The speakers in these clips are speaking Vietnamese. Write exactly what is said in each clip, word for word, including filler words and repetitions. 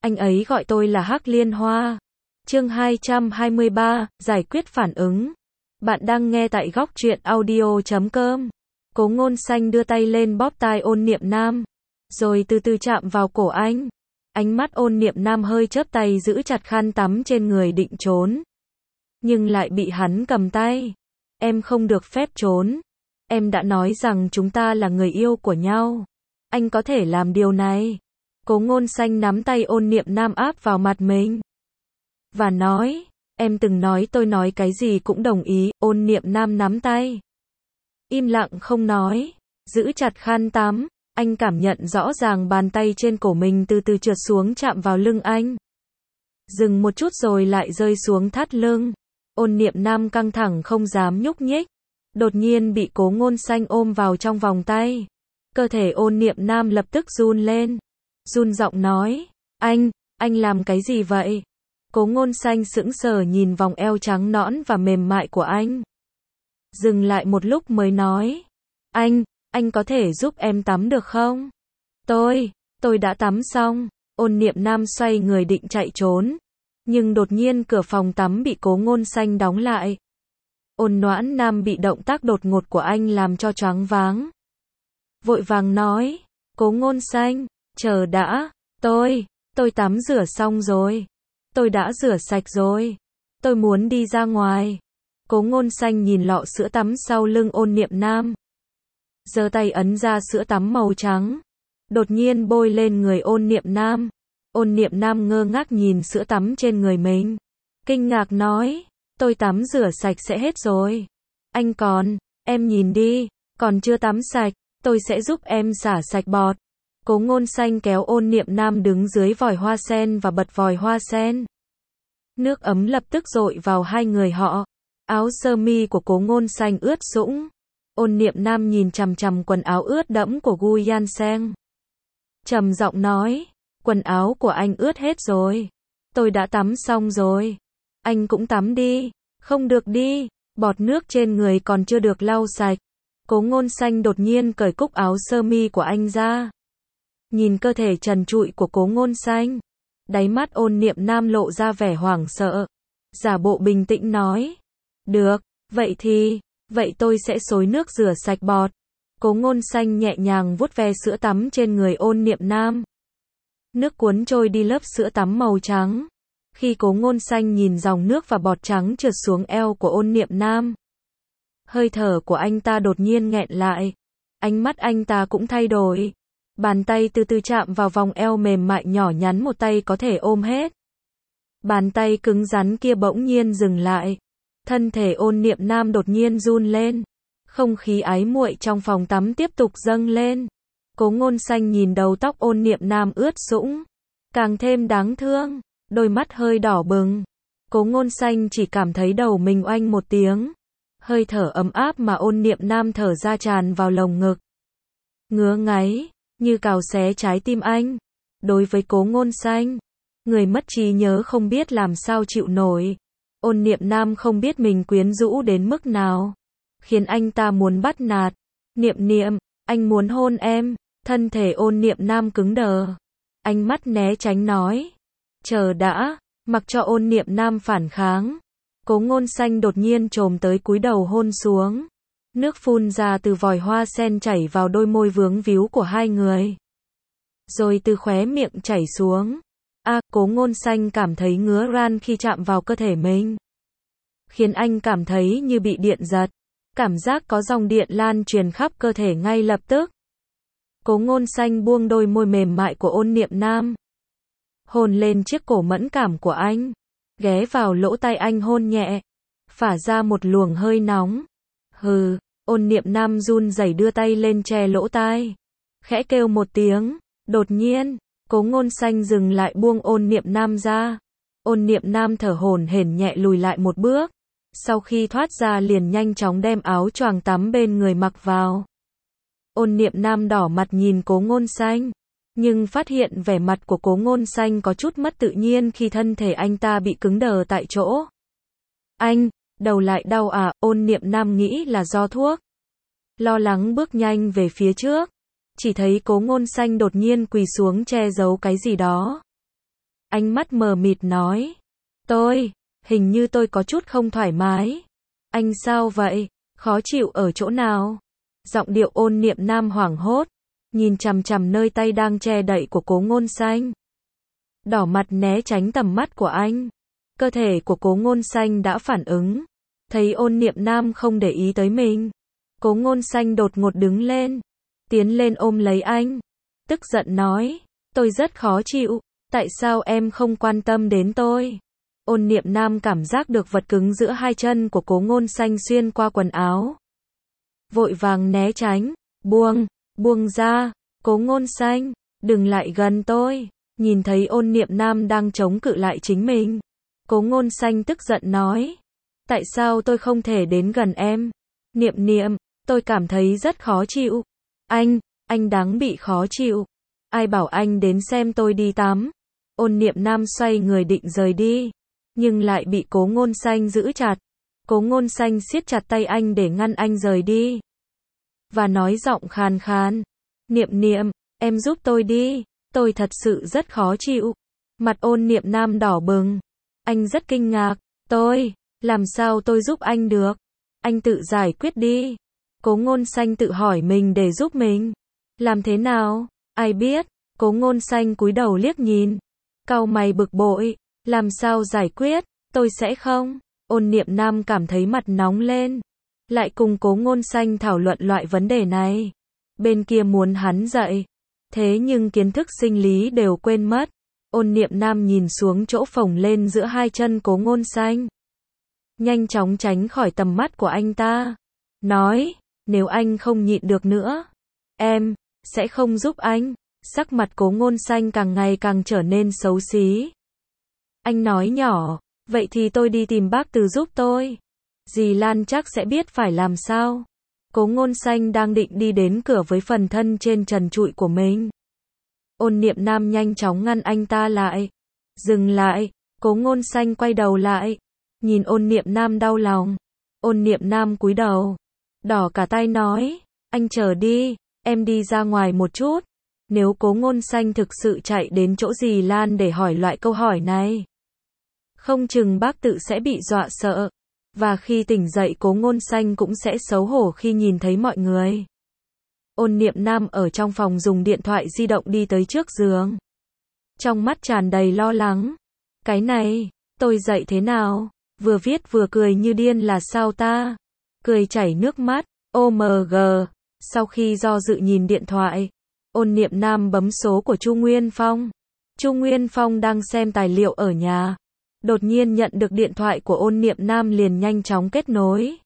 Anh ấy gọi tôi là Hắc Liên Hoa. Chương hai trăm hai mươi ba, giải quyết phản ứng. Bạn đang nghe tại góc truyện audio chấm com. Cố Ngôn Xanh đưa tay lên bóp tai Ôn Niệm Nam, rồi từ từ chạm vào cổ anh. Ánh mắt Ôn Niệm Nam hơi chớp tay giữ chặt khăn tắm trên người định trốn, nhưng lại bị hắn cầm tay. Em không được phép trốn. Em đã nói rằng chúng ta là người yêu của nhau. Anh có thể làm điều này. Cố Ngôn Xanh nắm tay Ôn Niệm Nam áp vào mặt mình và nói, em từng nói tôi nói cái gì cũng đồng ý. Ôn Niệm Nam nắm tay, im lặng không nói, giữ chặt khăn tắm. Anh cảm nhận rõ ràng bàn tay trên cổ mình từ từ trượt xuống chạm vào lưng anh. Dừng một chút rồi lại rơi xuống thắt lưng. Ôn Niệm Nam căng thẳng không dám nhúc nhích. Đột nhiên bị Cố Ngôn Xanh ôm vào trong vòng tay. Cơ thể Ôn Niệm Nam lập tức run lên. Run giọng nói, anh, anh làm cái gì vậy? Cố Ngôn Xanh sững sờ nhìn vòng eo trắng nõn và mềm mại của anh. Dừng lại một lúc mới nói, anh, anh có thể giúp em tắm được không? Tôi, tôi đã tắm xong. Ôn Niệm Nam xoay người định chạy trốn, nhưng đột nhiên cửa phòng tắm bị Cố Ngôn Xanh đóng lại. Ôn Noãn Nam bị động tác đột ngột của anh làm cho choáng váng. Vội vàng nói, Cố Ngôn Xanh, chờ đã, tôi, tôi tắm rửa xong rồi. Tôi đã rửa sạch rồi. Tôi muốn đi ra ngoài. Cố Ngôn Xanh nhìn lọ sữa tắm sau lưng Ôn Niệm Nam, giơ tay ấn ra sữa tắm màu trắng, đột nhiên bôi lên người Ôn Niệm Nam. Ôn Niệm Nam ngơ ngác nhìn sữa tắm trên người mình, kinh ngạc nói, tôi tắm rửa sạch sẽ hết rồi. Anh còn, em nhìn đi, còn chưa tắm sạch, tôi sẽ giúp em xả sạch bọt. Cố Ngôn Xanh kéo Ôn Niệm Nam đứng dưới vòi hoa sen và bật vòi hoa sen. Nước ấm lập tức dội vào hai người họ. Áo sơ mi của Cố Ngôn Xanh ướt sũng. Ôn Niệm Nam nhìn chằm chằm quần áo ướt đẫm của Gu Yan Seng, trầm giọng nói, quần áo của anh ướt hết rồi. Tôi đã tắm xong rồi. Anh cũng tắm đi. Không được đi, bọt nước trên người còn chưa được lau sạch. Cố Ngôn Xanh đột nhiên cởi cúc áo sơ mi của anh ra. Nhìn cơ thể trần trụi của Cố Ngôn Xanh, đáy mắt Ôn Niệm Nam lộ ra vẻ hoảng sợ, giả bộ bình tĩnh nói, được, vậy thì, vậy tôi sẽ xối nước rửa sạch bọt. Cố Ngôn Xanh nhẹ nhàng vuốt ve sữa tắm trên người Ôn Niệm Nam. Nước cuốn trôi đi lớp sữa tắm màu trắng. Khi Cố Ngôn Xanh nhìn dòng nước và bọt trắng trượt xuống eo của Ôn Niệm Nam, hơi thở của anh ta đột nhiên nghẹn lại. Ánh mắt anh ta cũng thay đổi. Bàn tay từ từ chạm vào vòng eo mềm mại nhỏ nhắn một tay có thể ôm hết. Bàn tay cứng rắn kia bỗng nhiên dừng lại. Thân thể Ôn Niệm Nam đột nhiên run lên. Không khí ái muội trong phòng tắm tiếp tục dâng lên. Cố Ngôn Xanh nhìn đầu tóc Ôn Niệm Nam ướt sũng, càng thêm đáng thương, đôi mắt hơi đỏ bừng. Cố Ngôn Xanh chỉ cảm thấy đầu mình oanh một tiếng. Hơi thở ấm áp mà Ôn Niệm Nam thở ra tràn vào lồng ngực, ngứa ngáy, như cào xé trái tim anh. Đối với Cố Ngôn Xanh, người mất trí nhớ không biết làm sao chịu nổi. Ôn Niệm Nam không biết mình quyến rũ đến mức nào, khiến anh ta muốn bắt nạt. Niệm Niệm, anh muốn hôn em. Thân thể Ôn Niệm Nam cứng đờ, ánh mắt né tránh nói, chờ đã. Mặc cho Ôn Niệm Nam phản kháng, Cố Ngôn Xanh đột nhiên chồm tới cúi đầu hôn xuống. Nước phun ra từ vòi hoa sen chảy vào đôi môi vướng víu của hai người, rồi từ khóe miệng chảy xuống. A, à, Cố Ngôn Xanh cảm thấy ngứa ran khi chạm vào cơ thể mình, khiến anh cảm thấy như bị điện giật. Cảm giác có dòng điện lan truyền khắp cơ thể ngay lập tức. Cố Ngôn Xanh buông đôi môi mềm mại của Ôn Niệm Nam, hôn lên chiếc cổ mẫn cảm của anh, ghé vào lỗ tai anh hôn nhẹ, phả ra một luồng hơi nóng. Hừ. Ôn Niệm Nam run rẩy đưa tay lên che lỗ tai, khẽ kêu một tiếng. Đột nhiên, Cố Ngôn Xanh dừng lại buông Ôn Niệm Nam ra. Ôn Niệm Nam thở hổn hển nhẹ lùi lại một bước. Sau khi thoát ra liền nhanh chóng đem áo choàng tắm bên người mặc vào. Ôn Niệm Nam đỏ mặt nhìn Cố Ngôn Xanh, nhưng phát hiện vẻ mặt của Cố Ngôn Xanh có chút mất tự nhiên khi thân thể anh ta bị cứng đờ tại chỗ. Anh, đầu lại đau à? Ôn Niệm Nam nghĩ là do thuốc. Lo lắng bước nhanh về phía trước, chỉ thấy Cố Ngôn Xanh đột nhiên quỳ xuống che giấu cái gì đó. Ánh mắt mờ mịt nói. Tôi, hình như tôi có chút không thoải mái. Anh sao vậy? Khó chịu ở chỗ nào? Giọng điệu Ôn Niệm Nam hoảng hốt, nhìn chằm chằm nơi tay đang che đậy của Cố Ngôn Xanh. Đỏ mặt né tránh tầm mắt của anh. Cơ thể của Cố Ngôn Xanh đã phản ứng. Thấy Ôn Niệm Nam không để ý tới mình. Cố Ngôn Xanh đột ngột đứng lên. Tiến lên ôm lấy anh. Tức giận nói. Tôi rất khó chịu. Tại sao em không quan tâm đến tôi? Ôn Niệm Nam cảm giác được vật cứng giữa hai chân của Cố Ngôn Xanh xuyên qua quần áo. Vội vàng né tránh. Buông, buông ra. Cố Ngôn Xanh, đừng lại gần tôi. Nhìn thấy Ôn Niệm Nam đang chống cự lại chính mình. Cố Ngôn Xanh tức giận nói. Tại sao tôi không thể đến gần em? Niệm Niệm, tôi cảm thấy rất khó chịu. Anh, anh đáng bị khó chịu. Ai bảo anh đến xem tôi đi tắm? Ôn Niệm Nam xoay người định rời đi. Nhưng lại bị Cố Ngôn Xanh giữ chặt. Cố Ngôn Xanh siết chặt tay anh để ngăn anh rời đi. Và nói giọng khàn khàn. Niệm Niệm, em giúp tôi đi. Tôi thật sự rất khó chịu. Mặt Ôn Niệm Nam đỏ bừng. Anh rất kinh ngạc. Tôi, làm sao tôi giúp anh được? Anh tự giải quyết đi. Cố Ngôn Xanh tự hỏi mình để giúp mình. Làm thế nào? Ai biết? Cố Ngôn Xanh cúi đầu liếc nhìn. Cau mày bực bội. Làm sao giải quyết? Tôi sẽ không. Ôn Niệm Nam cảm thấy mặt nóng lên. Lại cùng Cố Ngôn Xanh thảo luận loại vấn đề này. Bên kia muốn hắn dậy. Thế nhưng kiến thức sinh lý đều quên mất. Ôn Niệm Nam nhìn xuống chỗ phồng lên giữa hai chân Cố Ngôn Xanh. Nhanh chóng tránh khỏi tầm mắt của anh ta. Nói, nếu anh không nhịn được nữa, em sẽ không giúp anh. Sắc mặt Cố Ngôn Xanh càng ngày càng trở nên xấu xí. Anh nói nhỏ, vậy thì tôi đi tìm bác Từ giúp tôi. Dì Lan chắc sẽ biết phải làm sao. Cố Ngôn Xanh đang định đi đến cửa với phần thân trên trần trụi của mình. Ôn Niệm Nam nhanh chóng ngăn anh ta lại. Dừng lại. Cố Ngôn Xanh quay đầu lại. Nhìn Ôn Niệm Nam đau lòng. Ôn Niệm Nam cúi đầu. Đỏ cả tay nói. Anh chờ đi. Em đi ra ngoài một chút. Nếu Cố Ngôn Xanh thực sự chạy đến chỗ dì Lan để hỏi loại câu hỏi này, không chừng bác Tự sẽ bị dọa sợ. Và khi tỉnh dậy Cố Ngôn Xanh cũng sẽ xấu hổ khi nhìn thấy mọi người. Ôn Niệm Nam ở trong phòng dùng điện thoại di động đi tới trước giường. Trong mắt tràn đầy lo lắng. Cái này, tôi dậy thế nào? Vừa viết vừa cười như điên là sao ta? Cười chảy nước mắt. ô em giê. Sau khi do dự nhìn điện thoại, Ôn Niệm Nam bấm số của Chu Nguyên Phong. Chu Nguyên Phong đang xem tài liệu ở nhà. Đột nhiên nhận được điện thoại của Ôn Niệm Nam liền nhanh chóng kết nối.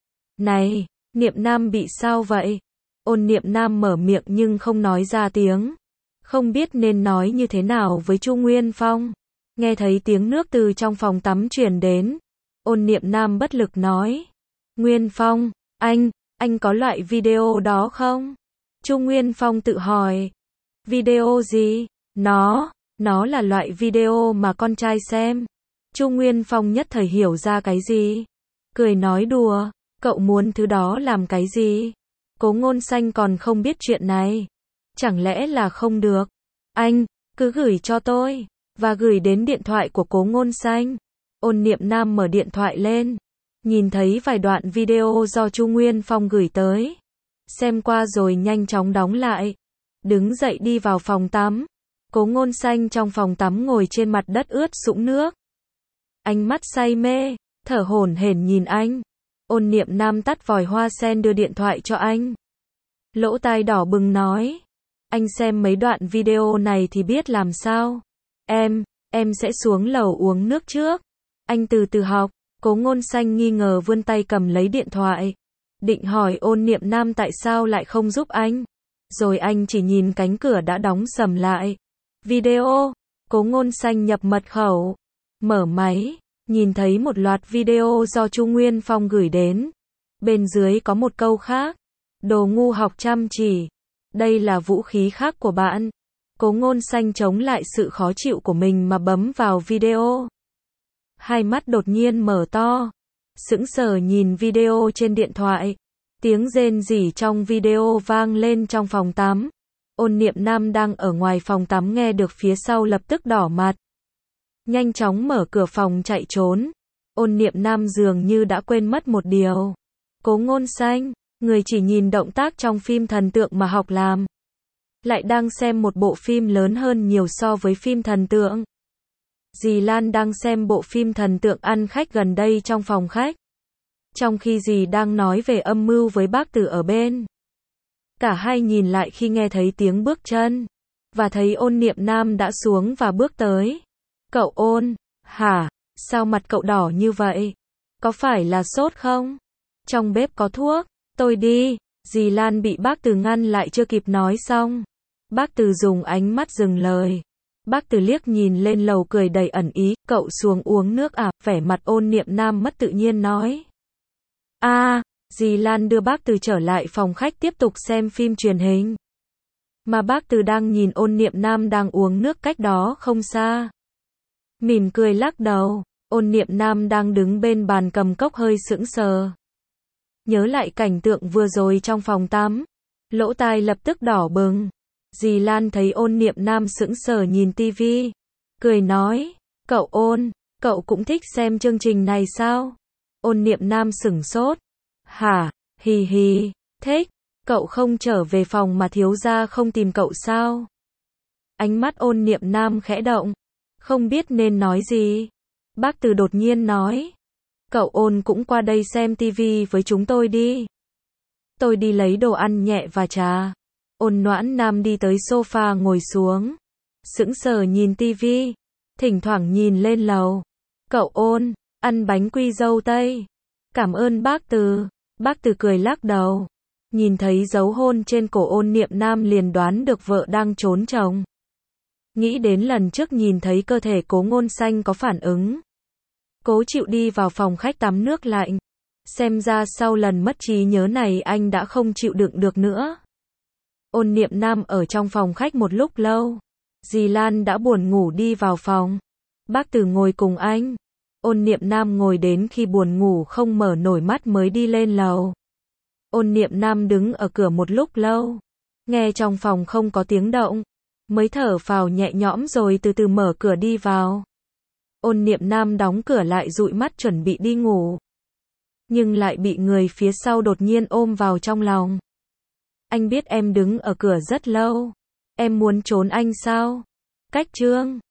Này, Niệm Nam bị sao vậy? Ôn Niệm Nam mở miệng nhưng không nói ra tiếng. Không biết nên nói như thế nào với Chu Nguyên Phong. Nghe thấy tiếng nước từ trong phòng tắm truyền đến. Ôn Niệm Nam bất lực nói. Nguyên Phong, anh, anh có loại video đó không? Chu Nguyên Phong tự hỏi. Video gì? Nó, nó là loại video mà con trai xem. Chu Nguyên Phong nhất thời hiểu ra cái gì. Cười nói đùa, cậu muốn thứ đó làm cái gì? Cố Ngôn Xanh còn không biết chuyện này. Chẳng lẽ là không được? Anh, cứ gửi cho tôi. Và gửi đến điện thoại của Cố Ngôn Xanh. Ôn Niệm Nam mở điện thoại lên. Nhìn thấy vài đoạn video do Chu Nguyên Phong gửi tới. Xem qua rồi nhanh chóng đóng lại. Đứng dậy đi vào phòng tắm. Cố Ngôn Xanh trong phòng tắm ngồi trên mặt đất ướt sũng nước. Ánh mắt say mê, thở hổn hển nhìn anh. Ôn Niệm Nam tắt vòi hoa sen đưa điện thoại cho anh. Lỗ tai đỏ bừng nói. Anh xem mấy đoạn video này thì biết làm sao. Em, em sẽ xuống lầu uống nước trước. Anh từ từ học. Cố Ngôn Xanh nghi ngờ vươn tay cầm lấy điện thoại. Định hỏi Ôn Niệm Nam tại sao lại không giúp anh. Rồi anh chỉ nhìn cánh cửa đã đóng sầm lại. Video. Cố Ngôn Xanh nhập mật khẩu. Mở máy. Nhìn thấy một loạt video do Chu Nguyên Phong gửi đến. Bên dưới có một câu khác. Đồ ngu học chăm chỉ. Đây là vũ khí khác của bạn. Cố Ngôn Xanh chống lại sự khó chịu của mình mà bấm vào video. Hai mắt đột nhiên mở to. Sững sờ nhìn video trên điện thoại. Tiếng rên rỉ trong video vang lên trong phòng tắm. Ôn Niệm Nam đang ở ngoài phòng tắm nghe được phía sau lập tức đỏ mặt. nhanh chóng mở cửa phòng chạy trốn. Ôn Niệm Nam dường như đã quên mất một điều. Cố Ngôn Xanh, người chỉ nhìn động tác trong phim thần tượng mà học làm, lại đang xem một bộ phim lớn hơn nhiều so với phim thần tượng. Dì Lan đang xem bộ phim thần tượng ăn khách gần đây trong phòng khách, trong khi dì đang nói về âm mưu với bác Từ ở bên. Cả hai nhìn lại khi nghe thấy tiếng bước chân, và thấy Ôn Niệm Nam đã xuống và bước tới. Cậu Ôn, hả, sao mặt cậu đỏ như vậy? Có phải là sốt không? Trong bếp có thuốc, tôi đi. Dì Lan bị bác Từ ngăn lại chưa kịp nói xong. Bác Từ dùng ánh mắt dừng lời. Bác Từ liếc nhìn lên lầu cười đầy ẩn ý, cậu xuống uống nước à? Vẻ mặt Ôn Niệm Nam mất tự nhiên nói. A, à, dì Lan đưa bác Từ trở lại phòng khách tiếp tục xem phim truyền hình. Mà bác Từ đang nhìn Ôn Niệm Nam đang uống nước cách đó không xa. Mỉm cười lắc đầu. Ôn Niệm Nam đang đứng bên bàn cầm cốc hơi sững sờ. Nhớ lại cảnh tượng vừa rồi trong phòng tắm, lỗ tai lập tức đỏ bừng. Dì Lan thấy Ôn Niệm Nam sững sờ nhìn tivi, cười nói, cậu Ôn, cậu cũng thích xem chương trình này sao? Ôn Niệm Nam sửng sốt. Hả, hì hì, thích, cậu không trở về phòng mà thiếu gia không tìm cậu sao? Ánh mắt Ôn Niệm Nam khẽ động, không biết nên nói gì. Bác Từ đột nhiên nói, cậu Ôn cũng qua đây xem tivi với chúng tôi đi. Tôi đi lấy đồ ăn nhẹ và trà. Ôn Noãn Nam đi tới sofa ngồi xuống, sững sờ nhìn tivi, thỉnh thoảng nhìn lên lầu. Cậu Ôn, ăn bánh quy dâu tây. Cảm ơn bác Từ. Bác Từ cười lắc đầu. Nhìn thấy dấu hôn trên cổ Ôn Niệm Nam liền đoán được vợ đang trốn chồng. Nghĩ đến lần trước nhìn thấy cơ thể Cố Ngôn Xanh có phản ứng, cố chịu đi vào phòng khách tắm nước lạnh. Xem ra sau lần mất trí nhớ này anh đã không chịu đựng được nữa. Ôn Niệm Nam ở trong phòng khách một lúc lâu. Dì Lan đã buồn ngủ đi vào phòng. Bác Từ ngồi cùng anh. Ôn Niệm Nam ngồi đến khi buồn ngủ không mở nổi mắt mới đi lên lầu. Ôn Niệm Nam đứng ở cửa một lúc lâu, nghe trong phòng không có tiếng động, mới thở phào nhẹ nhõm rồi từ từ mở cửa đi vào. Ôn Niệm Nam đóng cửa lại dụi mắt chuẩn bị đi ngủ, nhưng lại bị người phía sau đột nhiên ôm vào trong lòng. Anh biết em đứng ở cửa rất lâu. Em muốn trốn anh sao? Cách Trương.